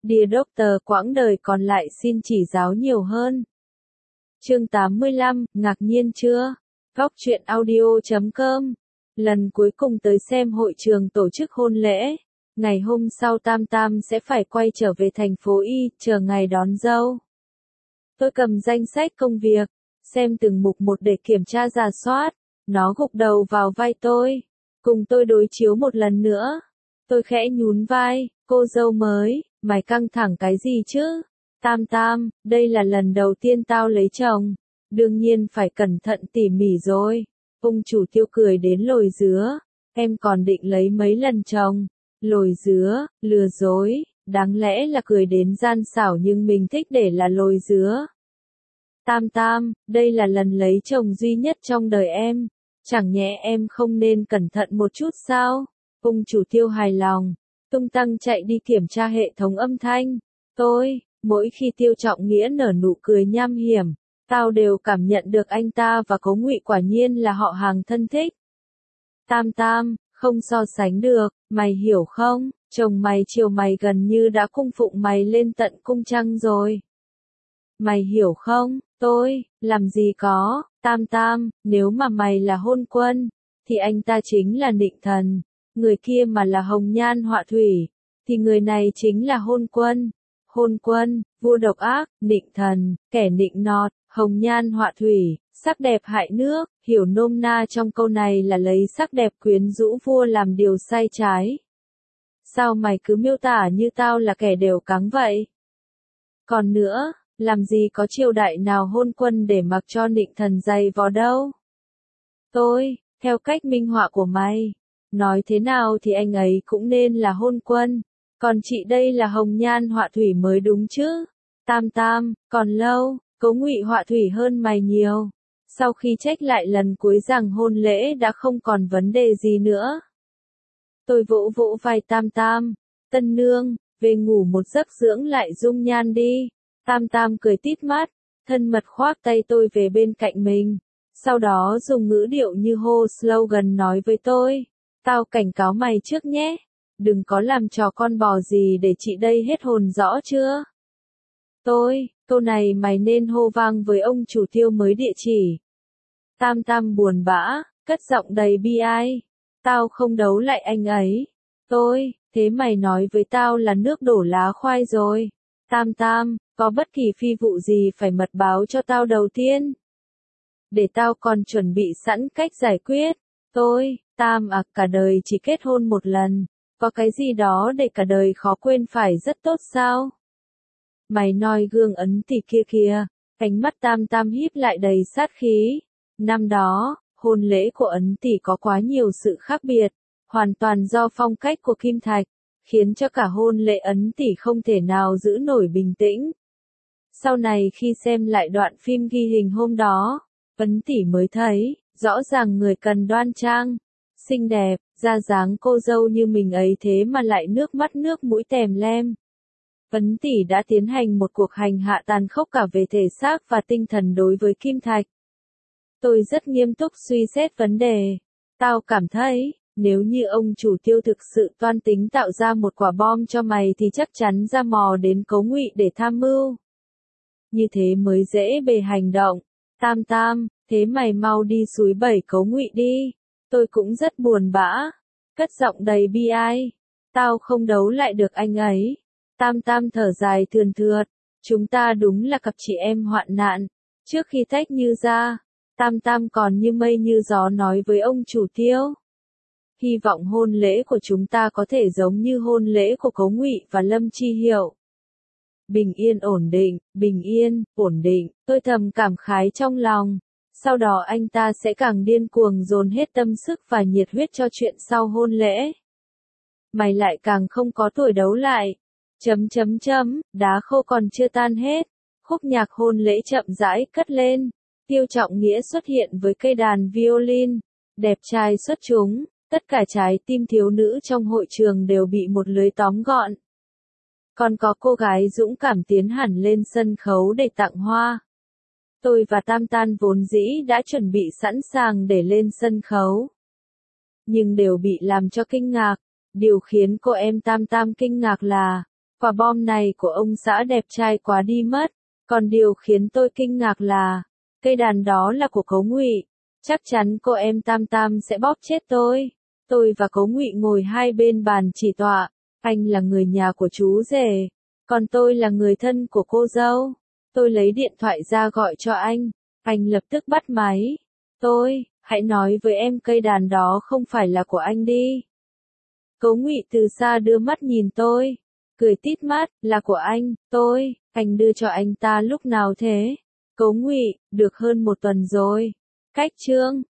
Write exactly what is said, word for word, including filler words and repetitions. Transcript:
Dear Doctor, quãng đời còn lại xin chỉ giáo nhiều hơn. Chương tám mươi lăm, ngạc nhiên chưa? Góc truyện audio chấm com. Lần cuối cùng tới xem hội trường tổ chức hôn lễ. Ngày hôm sau Tam Tam sẽ phải quay trở về thành phố Y, chờ ngày đón dâu. Tôi cầm danh sách công việc, xem từng mục một để kiểm tra rà soát. Nó gục đầu vào vai tôi. Cùng tôi đối chiếu một lần nữa. Tôi khẽ nhún vai, cô dâu mới, mày căng thẳng cái gì chứ? Tam Tam, đây là lần đầu tiên tao lấy chồng. Đương nhiên phải cẩn thận tỉ mỉ rồi. Ông chủ Tiêu cười đến lồi dứa. Em còn định lấy mấy lần chồng? Lồi dứa, lừa dối, đáng lẽ là cười đến gian xảo nhưng mình thích để là lồi dứa. Tam Tam, đây là lần lấy chồng duy nhất trong đời em. Chẳng nhẽ em không nên cẩn thận một chút sao? Ông chủ Tiêu hài lòng, tung tăng chạy đi kiểm tra hệ thống âm thanh. Tôi, mỗi khi Tiêu Trọng Nghĩa nở nụ cười nham hiểm, tao đều cảm nhận được anh ta và Cố Ngụy quả nhiên là họ hàng thân thích. Tam Tam, không so sánh được, mày hiểu không? Chồng mày chiều mày gần như đã cung phụng mày lên tận cung trăng rồi. Mày hiểu không? Tôi, làm gì có, Tam Tam, nếu mà mày là hôn quân, thì anh ta chính là nịnh thần. Người kia mà là hồng nhan họa thủy, thì người này chính là hôn quân. Hôn quân, vua độc ác, nịnh thần, kẻ nịnh nọt, hồng nhan họa thủy, sắc đẹp hại nước, hiểu nôm na trong câu này là lấy sắc đẹp quyến rũ vua làm điều sai trái. Sao mày cứ miêu tả như tao là kẻ đều cáng vậy? Còn nữa, làm gì có triều đại nào hôn quân để mặc cho nịnh thần dày vò đâu? Tôi, theo cách minh họa của mày, nói thế nào thì anh ấy cũng nên là hôn quân, còn chị đây là hồng nhan họa thủy mới đúng chứ. Tam Tam, còn lâu, Cố Ngụy họa thủy hơn mày nhiều. Sau khi check lại lần cuối rằng hôn lễ đã không còn vấn đề gì nữa. Tôi vỗ vỗ vai Tam Tam, tân nương, về ngủ một giấc dưỡng lại dung nhan đi. Tam Tam cười tít mắt, thân mật khoác tay tôi về bên cạnh mình. Sau đó dùng ngữ điệu như hô slogan nói với tôi. Tao cảnh cáo mày trước nhé. Đừng có làm trò con bò gì để chị đây hết hồn rõ chưa? Tôi, câu này mày nên hô vang với ông chủ Tiêu mới địa chỉ. Tam Tam buồn bã, cất giọng đầy bi ai. Tao không đấu lại anh ấy. Tôi, thế mày nói với tao là nước đổ lá khoai rồi. Tam Tam, có bất kỳ phi vụ gì phải mật báo cho tao đầu tiên. Để tao còn chuẩn bị sẵn cách giải quyết. Tôi, Tam à, cả đời chỉ kết hôn một lần. Có cái gì đó để cả đời khó quên phải rất tốt sao? Mày noi gương Ấn Tỷ kia kìa. Ánh mắt Tam Tam híp lại đầy sát khí. Năm đó, hôn lễ của Ấn Tỷ có quá nhiều sự khác biệt. Hoàn toàn do phong cách của Kim Thạch, khiến cho cả hôn lễ Ấn Tỷ không thể nào giữ nổi bình tĩnh. Sau này khi xem lại đoạn phim ghi hình hôm đó, Ấn Tỷ mới thấy, rõ ràng người cần đoan trang, xinh đẹp, ra dáng cô dâu như mình ấy thế mà lại nước mắt nước mũi tèm lem. Ấn Tỷ đã tiến hành một cuộc hành hạ tàn khốc cả về thể xác và tinh thần đối với Kim Thạch. Tôi rất nghiêm túc suy xét vấn đề. Tao cảm thấy, nếu như ông chủ Tiêu thực sự toan tính tạo ra một quả bom cho mày thì chắc chắn ra mò đến Cố Ngụy để tham mưu. Như thế mới dễ bề hành động. Tam Tam, thế mày mau đi xúi bẩy Cố Ngụy đi. Tôi cũng rất buồn bã. Cất giọng đầy bi ai. Tao không đấu lại được anh ấy. Tam Tam thở dài thườn thượt. Chúng ta đúng là cặp chị em hoạn nạn. Trước khi tách Như ra, Tam Tam còn như mây như gió nói với ông chủ Tiêu. Hy vọng hôn lễ của chúng ta có thể giống như hôn lễ của Cố Ngụy và Lâm Chi Hiểu. Bình yên ổn định, bình yên, ổn định, tôi thầm cảm khái trong lòng. Sau đó anh ta sẽ càng điên cuồng dồn hết tâm sức và nhiệt huyết cho chuyện sau hôn lễ. Mày lại càng không có tuổi đấu lại. Chấm chấm chấm, đá khô còn chưa tan hết. Khúc nhạc hôn lễ chậm rãi cất lên. Tiêu Trọng Nghĩa xuất hiện với cây đàn violin. Đẹp trai xuất chúng. Tất cả trái tim thiếu nữ trong hội trường đều bị một lưới tóm gọn. Còn có cô gái dũng cảm tiến hẳn lên sân khấu để tặng hoa. Tôi và Tam Tam vốn dĩ đã chuẩn bị sẵn sàng để lên sân khấu. Nhưng đều bị làm cho kinh ngạc. Điều khiến cô em Tam Tam kinh ngạc là, quả bom này của ông xã đẹp trai quá đi mất. Còn điều khiến tôi kinh ngạc là, cây đàn đó là của Cố Ngụy. Chắc chắn cô em Tam Tam sẽ bóp chết tôi. Tôi và Cố Ngụy ngồi hai bên bàn chỉ tọa. Anh là người nhà của chú rể, còn tôi là người thân của cô dâu. Tôi lấy điện thoại ra gọi cho anh. Anh lập tức bắt máy. Tôi, hãy nói với em cây đàn đó không phải là của anh đi. Cố Ngụy từ xa đưa mắt nhìn tôi, cười tít mắt, là của anh. Tôi, anh đưa cho anh ta lúc nào thế? Cố Ngụy, được hơn một tuần rồi. Cách chương